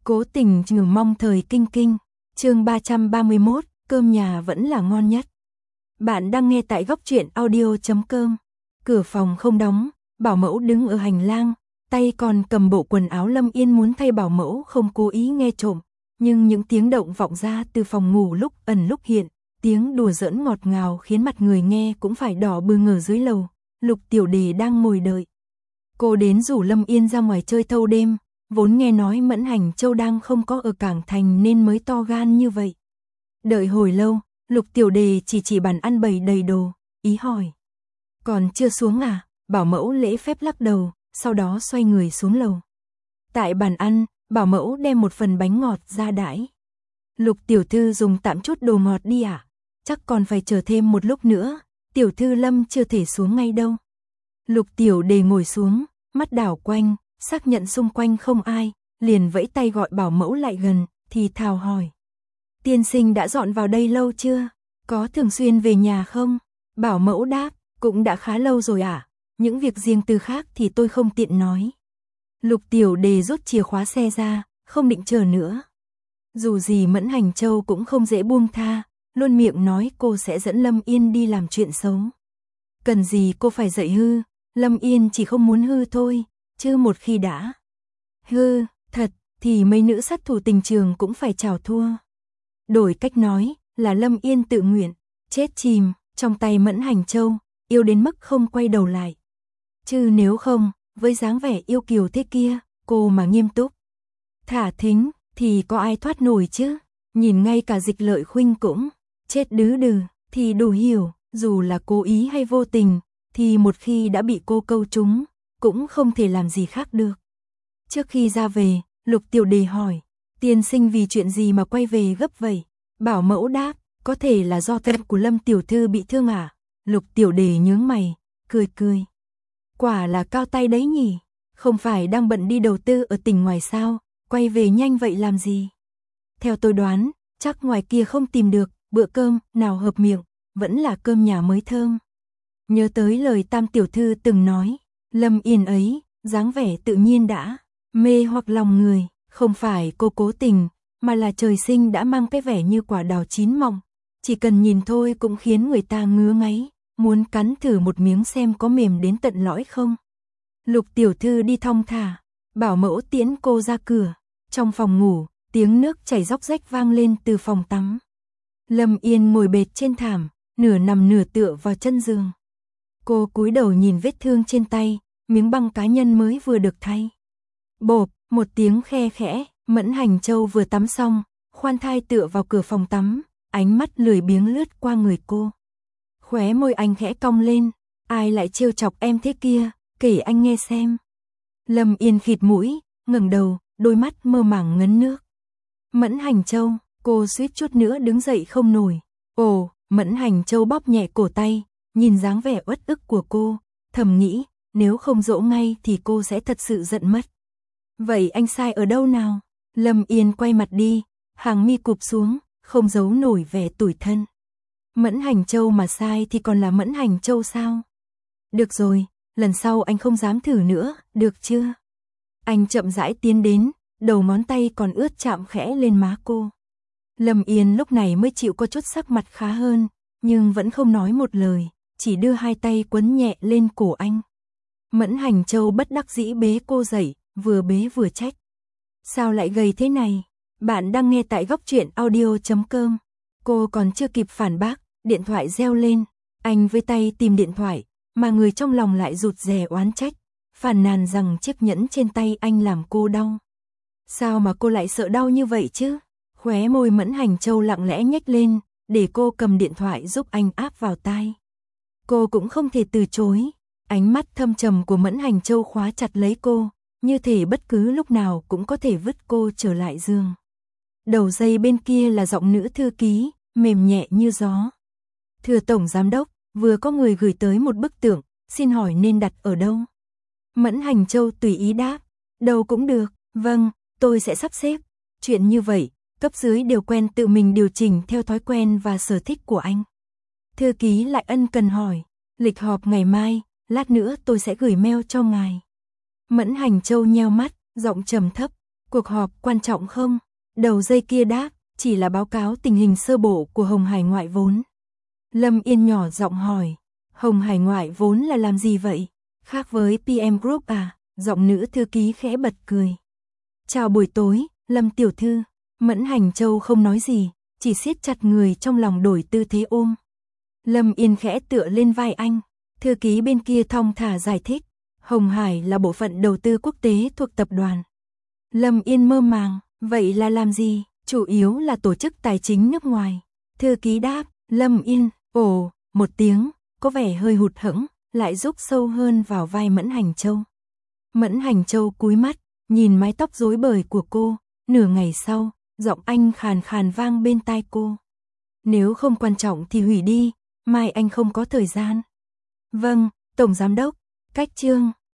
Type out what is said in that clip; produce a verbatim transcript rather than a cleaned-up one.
Cố tình trừ mong thời kinh kinh. Chương ba trăm ba mươi mốt, cơm nhà vẫn là ngon nhất. Bạn đang nghe tại góc truyện audio chấm com. Cửa phòng không đóng, Bảo Mẫu đứng ở hành lang, tay còn cầm bộ quần áo Lâm Yên muốn thay Bảo Mẫu không cố ý nghe trộm, nhưng những tiếng động vọng ra từ phòng ngủ lúc ẩn lúc hiện, tiếng đùa giỡn ngọt ngào khiến mặt người nghe cũng phải đỏ bừng ở dưới lầu. Lục Tiểu Đề đang ngồi đợi. Cô đến rủ Lâm Yên ra ngoài chơi thâu đêm, vốn nghe nói Mẫn Hành Châu đang không có ở Cảng Thành nên mới to gan như vậy. Đợi hồi lâu, Lục Tiểu Đề chỉ chỉ bàn ăn bày đầy đồ, ý hỏi. Còn chưa xuống à? Bảo Mẫu lễ phép lắc đầu, sau đó xoay người xuống lầu. Tại bàn ăn, Bảo Mẫu đem một phần bánh ngọt ra đãi. Lục tiểu thư dùng tạm chút đồ ngọt đi à? Chắc còn phải chờ thêm một lúc nữa, tiểu thư Lâm chưa thể xuống ngay đâu. Lục Tiểu Đề ngồi xuống, mắt đảo quanh, xác nhận xung quanh không ai, liền vẫy tay gọi Bảo Mẫu lại gần, thì thào hỏi. Tiên sinh đã dọn vào đây lâu chưa? Có thường xuyên về nhà không? Bảo Mẫu đáp, cũng đã khá lâu rồi ạ. À? Những việc riêng tư khác thì tôi không tiện nói. Lục Tiểu Đề rút chìa khóa xe ra, không định chờ nữa. Dù gì Mẫn Hành Châu cũng không dễ buông tha, luôn miệng nói cô sẽ dẫn Lâm Yên đi làm chuyện xấu. Cần gì cô phải dạy hư, Lâm Yên chỉ không muốn hư thôi, chứ một khi đã hư, thật, thì mấy nữ sát thủ tình trường cũng phải chào thua. Đổi cách nói, là Lâm Yên tự nguyện, chết chìm, trong tay Mẫn Hành Châu, yêu đến mức không quay đầu lại. Chứ nếu không, với dáng vẻ yêu kiều thế kia, cô mà nghiêm túc thả thính, thì có ai thoát nổi chứ? Nhìn ngay cả Dịch Lợi Khuynh cũng chết đứ đừ, thì đủ hiểu, dù là cố ý hay vô tình, thì một khi đã bị cô câu trúng, cũng không thể làm gì khác được. Trước khi ra về, Lục Tiểu Đề hỏi, tiên sinh vì chuyện gì mà quay về gấp vậy? Bảo Mẫu đáp, có thể là do tâm của Lâm tiểu thư bị thương à? Lục Tiểu Đề nhướng mày, cười cười. Quả là cao tay đấy nhỉ, không phải đang bận đi đầu tư ở tỉnh ngoài sao, quay về nhanh vậy làm gì? Theo tôi đoán, chắc ngoài kia không tìm được bữa cơm nào hợp miệng, vẫn là cơm nhà mới thơm. Nhớ tới lời Tam tiểu thư từng nói, Lâm Yên ấy, dáng vẻ tự nhiên đã mê hoặc lòng người, không phải cô cố tình, mà là trời sinh đã mang cái vẻ như quả đào chín mọng, chỉ cần nhìn thôi cũng khiến người ta ngứa ngáy, muốn cắn thử một miếng xem có mềm đến tận lõi không. Lục tiểu thư đi thong thả, Bảo Mẫu tiễn cô ra cửa. Trong phòng ngủ, tiếng nước chảy róc rách vang lên từ phòng tắm. Lâm Yên ngồi bệt trên thảm, nửa nằm nửa tựa vào chân giường. Cô cúi đầu nhìn vết thương trên tay, miếng băng cá nhân mới vừa được thay. Bộp, một tiếng khe khẽ, Mẫn Hành Châu vừa tắm xong, khoan thai tựa vào cửa phòng tắm, ánh mắt lười biếng lướt qua người cô. Khóe môi anh khẽ cong lên, ai lại trêu chọc em thế kia, kể anh nghe xem. Lâm Yên khịt mũi, ngẩng đầu, đôi mắt mơ màng ngấn nước. Mẫn Hành Châu, cô suýt chút nữa đứng dậy không nổi. Ồ, Mẫn Hành Châu bóp nhẹ cổ tay, nhìn dáng vẻ uất ức của cô, thầm nghĩ, nếu không dỗ ngay thì cô sẽ thật sự giận mất. Vậy anh sai ở đâu nào? Lâm Yên quay mặt đi, hàng mi cụp xuống, không giấu nổi vẻ tủi thân. Mẫn Hành Châu mà sai thì còn là Mẫn Hành Châu sao? Được rồi, lần sau anh không dám thử nữa, được chưa? Anh chậm rãi tiến đến, đầu ngón tay còn ướt chạm khẽ lên má cô. Lâm Yên lúc này mới chịu có chút sắc mặt khá hơn, nhưng vẫn không nói một lời, chỉ đưa hai tay quấn nhẹ lên cổ anh. Mẫn Hành Châu bất đắc dĩ bế cô dậy, vừa bế vừa trách. Sao lại gầy thế này? Bạn đang nghe tại góc truyện audio chấm com. Cô còn chưa kịp phản bác, điện thoại reo lên. Anh với tay tìm điện thoại, mà người trong lòng lại rụt rè oán trách, phàn nàn rằng chiếc nhẫn trên tay anh làm cô đau. Sao mà cô lại sợ đau như vậy chứ? Khóe môi Mẫn Hành Châu lặng lẽ nhếch lên, để cô cầm điện thoại giúp anh áp vào tai. Cô cũng không thể từ chối, ánh mắt thâm trầm của Mẫn Hành Châu khóa chặt lấy cô, như thể bất cứ lúc nào cũng có thể vứt cô trở lại giường. Đầu dây bên kia là giọng nữ thư ký, mềm nhẹ như gió. Thưa Tổng Giám đốc, vừa có người gửi tới một bức tượng, xin hỏi nên đặt ở đâu? Mẫn Hành Châu tùy ý đáp, đâu cũng được, vâng, tôi sẽ sắp xếp. Chuyện như vậy, cấp dưới đều quen tự mình điều chỉnh theo thói quen và sở thích của anh. Thư ký lại ân cần hỏi, lịch họp ngày mai, lát nữa tôi sẽ gửi mail cho ngài. Mẫn Hành Châu nheo mắt, giọng trầm thấp, Cuộc họp quan trọng không? Đầu dây kia đáp, chỉ là báo cáo tình hình sơ bộ của Hồng Hải ngoại vốn. Lâm Yên nhỏ giọng hỏi, Hồng Hải ngoại vốn là làm gì vậy? Khác với pê em Group à? Giọng nữ thư ký khẽ bật cười. Chào buổi tối, Lâm tiểu thư. Mẫn Hành Châu không nói gì, chỉ siết chặt người trong lòng đổi tư thế ôm. Lâm Yên khẽ tựa lên vai anh, thư ký bên kia thong thả giải thích, Hồng Hải là bộ phận đầu tư quốc tế thuộc tập đoàn. Lâm Yên mơ màng, vậy là làm gì? Chủ yếu là tổ chức tài chính nước ngoài. Thư ký đáp, Lâm Yên, ồ, một tiếng, có vẻ hơi hụt hẫng, lại rúc sâu hơn vào vai Mẫn Hành Châu. Mẫn Hành Châu cúi mắt, nhìn mái tóc rối bời của cô, nửa ngày sau, giọng anh khàn khàn vang bên tai cô. Nếu không quan trọng thì hủy đi, mai anh không có thời gian. Vâng, Tổng Giám đốc, cách chương.